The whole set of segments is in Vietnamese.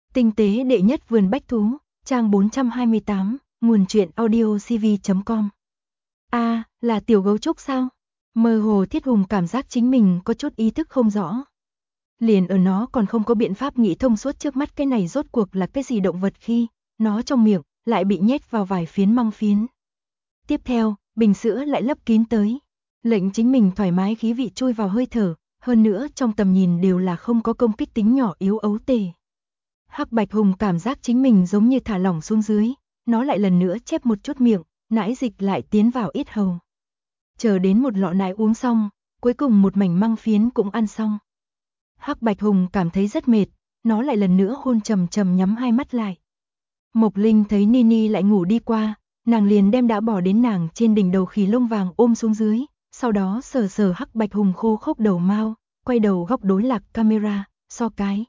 Tinh tế đệ nhất vườn bách thú, trang 428, nguồn truyện audiocv.com. Là tiểu gấu trúc sao? Mơ hồ Thiết Hùng cảm giác chính mình có chút ý thức không rõ. Liền ở nó còn không có biện pháp nghĩ thông suốt trước mắt cái này rốt cuộc là cái gì động vật khi nó trong miệng lại bị nhét vào vài phiến măng phiến. Tiếp theo, bình sữa lại lấp kín tới, lệnh chính mình thoải mái khí vị chui vào hơi thở, hơn nữa trong tầm nhìn đều là không có công kích tính nhỏ yếu ấu tề. Hắc Bạch Hùng cảm giác chính mình giống như thả lỏng xuống dưới, nó lại lần nữa chép một chút miệng, nãi dịch lại tiến vào yết hầu. Chờ đến một lọ nãi uống xong, cuối cùng một mảnh măng phiến cũng ăn xong. Hắc Bạch Hùng cảm thấy rất mệt, nó lại lần nữa hôn trầm trầm nhắm hai mắt lại. Mộc Linh thấy Nini lại ngủ đi qua, nàng liền đem đã bỏ đến nàng trên đỉnh đầu khỉ lông vàng ôm xuống dưới, sau đó sờ sờ Hắc Bạch Hùng khô khốc đầu mao, quay đầu góc đối lạc camera, so cái.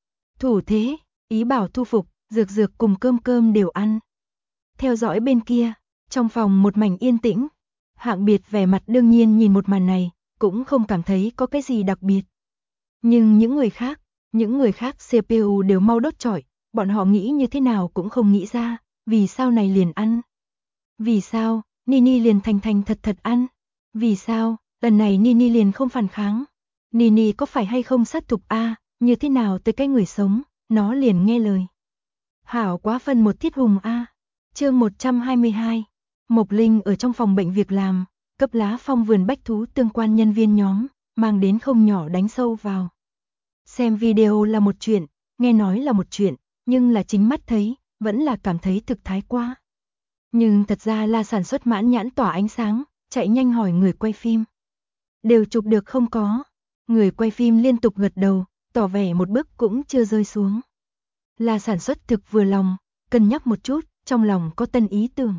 Thủ thế, ý bảo thu phục, dược dược cùng cơm cơm đều ăn. Theo dõi bên kia, trong phòng một mảnh yên tĩnh, Hạng Biệt vẻ mặt đương nhiên nhìn một màn này, cũng không cảm thấy có cái gì đặc biệt. Nhưng những người khác CPU đều mau đốt trọi, bọn họ nghĩ như thế nào cũng không nghĩ ra, vì sao này liền ăn. Vì sao, Nini liền thành thật ăn. Vì sao, lần này Nini liền không phản kháng. Nini có phải hay không sát tục như thế nào tới cái người sống, nó liền nghe lời. Hảo quá phân một Thiết Hùng chương 122, Mộc Linh ở trong phòng bệnh việc làm, cấp Lá Phong vườn bách thú tương quan nhân viên nhóm, mang đến không nhỏ đánh sâu vào. Xem video là một chuyện, nghe nói là một chuyện, nhưng là chính mắt thấy, vẫn là cảm thấy thực thái quá. Nhưng thật ra là sản xuất mãn nhãn tỏa ánh sáng, chạy nhanh hỏi người quay phim. Đều chụp được không có? Người quay phim liên tục gật đầu, tỏ vẻ một bước cũng chưa rơi xuống. Là sản xuất thực vừa lòng, cân nhắc một chút, trong lòng có tân ý tưởng.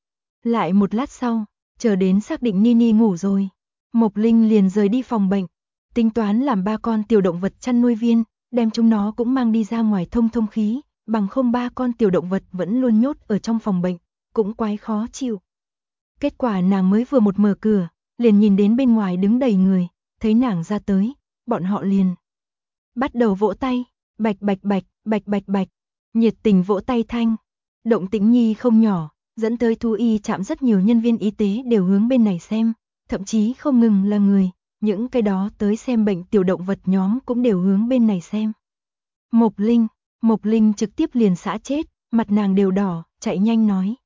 Lại một lát sau, chờ đến xác định Nini ngủ rồi, Mộc Linh liền rời đi phòng bệnh, tính toán làm 3 con tiểu động vật chăn nuôi viên, đem chúng nó cũng mang đi ra ngoài thông khí, bằng không 3 con tiểu động vật vẫn luôn nhốt ở trong phòng bệnh, cũng quái khó chịu. Kết quả nàng mới vừa một mở cửa, liền nhìn đến bên ngoài đứng đầy người, thấy nàng ra tới, bọn họ liền bắt đầu vỗ tay, bạch bạch bạch, bạch bạch bạch, nhiệt tình vỗ tay thanh. Động tĩnh nhi không nhỏ, dẫn tới thú y trạm rất nhiều nhân viên y tế đều hướng bên này xem, thậm chí không ngừng là người, những cái đó tới xem bệnh tiểu động vật nhóm cũng đều hướng bên này xem. Mộc Linh trực tiếp liền xã chết, mặt nàng đều đỏ, chạy nhanh nói.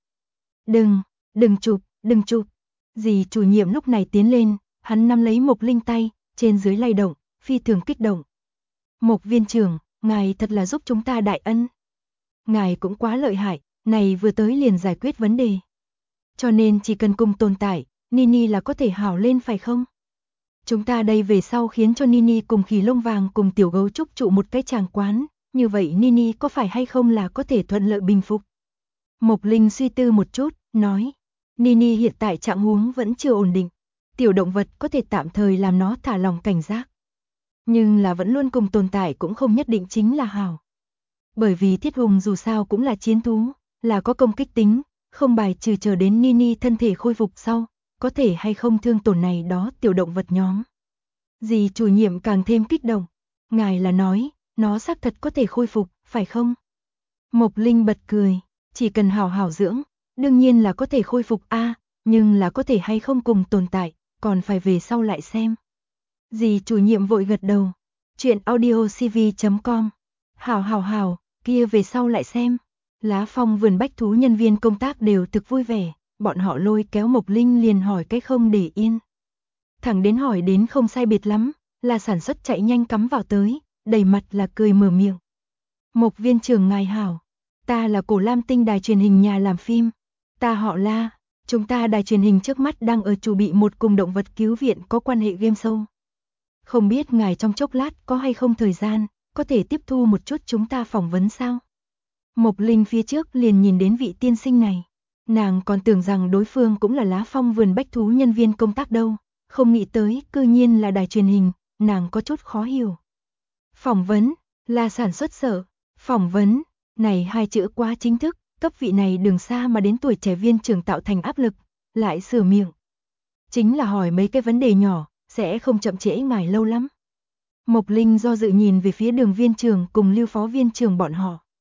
Đừng chụp. Dì chủ nhiệm lúc này tiến lên, hắn nắm lấy Mộc Linh tay, trên dưới lay động, phi thường kích động. Mộc viên trưởng, ngài thật là giúp chúng ta đại ân. Ngài cũng quá lợi hại, này vừa tới liền giải quyết vấn đề. Cho nên chỉ cần cùng tồn tại, Nini là có thể hảo lên phải không? Chúng ta đây về sau khiến cho Nini cùng khỉ lông vàng cùng tiểu gấu trúc trụ một cái tràng quán, như vậy Nini có phải hay không là có thể thuận lợi bình phục? Mộc Linh suy tư một chút, nói. Nini hiện tại trạng huống vẫn chưa ổn định, tiểu động vật có thể tạm thời làm nó thả lòng cảnh giác. Nhưng là vẫn luôn cùng tồn tại cũng không nhất định chính là hảo. Bởi vì Thiết Hùng dù sao cũng là chiến thú, là có công kích tính, không bài trừ chờ đến Nini thân thể khôi phục sau, có thể hay không thương tổn này đó tiểu động vật nhóm. Dì chủ nhiệm càng thêm kích động, ngài là nói, nó xác thật có thể khôi phục, phải không? Mộc Linh bật cười, chỉ cần hảo hảo dưỡng, đương nhiên là có thể khôi phục nhưng là có thể hay không cùng tồn tại, còn phải về sau lại xem. Dì chủ nhiệm vội gật đầu, chuyện audiocv.com. Hảo, kia về sau lại xem. Lá Phong vườn bách thú nhân viên công tác đều thực vui vẻ, bọn họ lôi kéo Mộc Linh liền hỏi cái không để yên. Thẳng đến hỏi đến không sai biệt lắm, là sản xuất chạy nhanh cắm vào tới, đầy mặt là cười mở miệng. Mộc viên trưởng ngài hảo, ta là Cổ Lam Tinh đài truyền hình nhà làm phim, ta họ La, chúng ta đài truyền hình trước mắt đang ở chuẩn bị một cùng động vật cứu viện có quan hệ game show. Không biết ngài trong chốc lát có hay không thời gian, có thể tiếp thu một chút chúng ta phỏng vấn sao? Mộc Linh phía trước liền nhìn đến vị tiên sinh này, nàng còn tưởng rằng đối phương cũng là Lá Phong vườn bách thú nhân viên công tác đâu, không nghĩ tới cư nhiên là đài truyền hình, nàng có chút khó hiểu. Phỏng vấn, là sản xuất sở, phỏng vấn, này hai chữ quá chính thức, cấp vị này đường xa mà đến tuổi trẻ viên trưởng tạo thành áp lực, lại sửa miệng. Chính là hỏi mấy cái vấn đề nhỏ, sẽ không chậm trễ ngài lâu lắm. Mộc Linh do dự nhìn về phía Đường viên trưởng cùng Lưu phó viên trưởng bọn họ,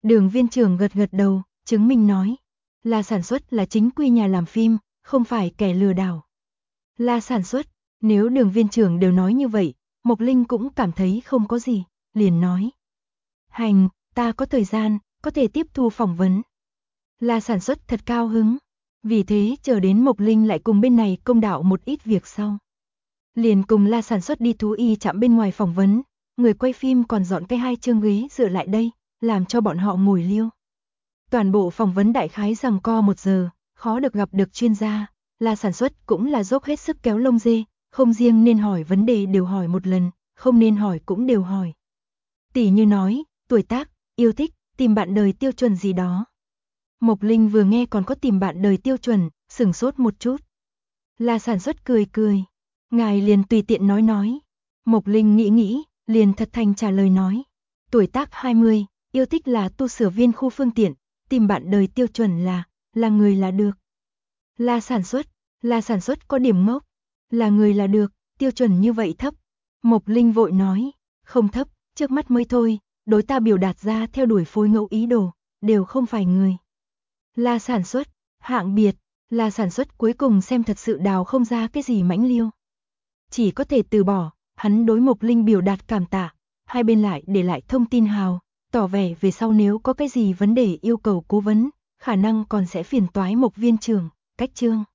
Đường viên trưởng gật gật đầu, chứng minh nói. La Sản Xuất là chính quy nhà làm phim, không phải kẻ lừa đảo. La Sản Xuất, nếu đường viên trưởng đều nói như vậy, Mộc Linh cũng cảm thấy không có gì, liền nói. Hành, ta có thời gian, có thể tiếp thu phỏng vấn. La Sản Xuất thật cao hứng, vì thế chờ đến Mộc Linh lại cùng bên này công đạo một ít việc sau. Liền cùng La Sản Xuất đi thú y trạm bên ngoài phỏng vấn, người quay phim còn dọn cái 2 chương ghế dựa lại đây, làm cho bọn họ ngồi liêu. Toàn bộ phỏng vấn đại khái rằng co 1 giờ, khó được gặp được chuyên gia, La Sản Xuất cũng là dốc hết sức kéo lông dê, không riêng nên hỏi vấn đề đều hỏi một lần, không nên hỏi cũng đều hỏi. Tỷ như nói, tuổi tác, yêu thích, tìm bạn đời tiêu chuẩn gì đó. Mộc Linh vừa nghe còn có tìm bạn đời tiêu chuẩn, sửng sốt một chút. La Sản Xuất cười cười, ngài liền tùy tiện nói. Mộc Linh nghĩ nghĩ, liền thật thành trả lời nói. Tuổi tác 20, yêu thích là tu sửa viên khu phương tiện, tìm bạn đời tiêu chuẩn là người là được. La Sản Xuất có điểm ngốc, là người là được, tiêu chuẩn như vậy thấp. Mộc Linh vội nói, không thấp, trước mắt mới thôi, đối ta biểu đạt ra theo đuổi phối ngẫu ý đồ, đều không phải người. La Sản Xuất, hạng biệt, La Sản Xuất cuối cùng xem thật sự đào không ra cái gì mãnh liêu. Chỉ có thể từ bỏ, hắn đối Mộc Linh biểu đạt cảm tạ, hai bên lại để lại thông tin hào, tỏ vẻ về sau nếu có cái gì vấn đề yêu cầu cố vấn, khả năng còn sẽ phiền toái Mộc viên trưởng, cách chương.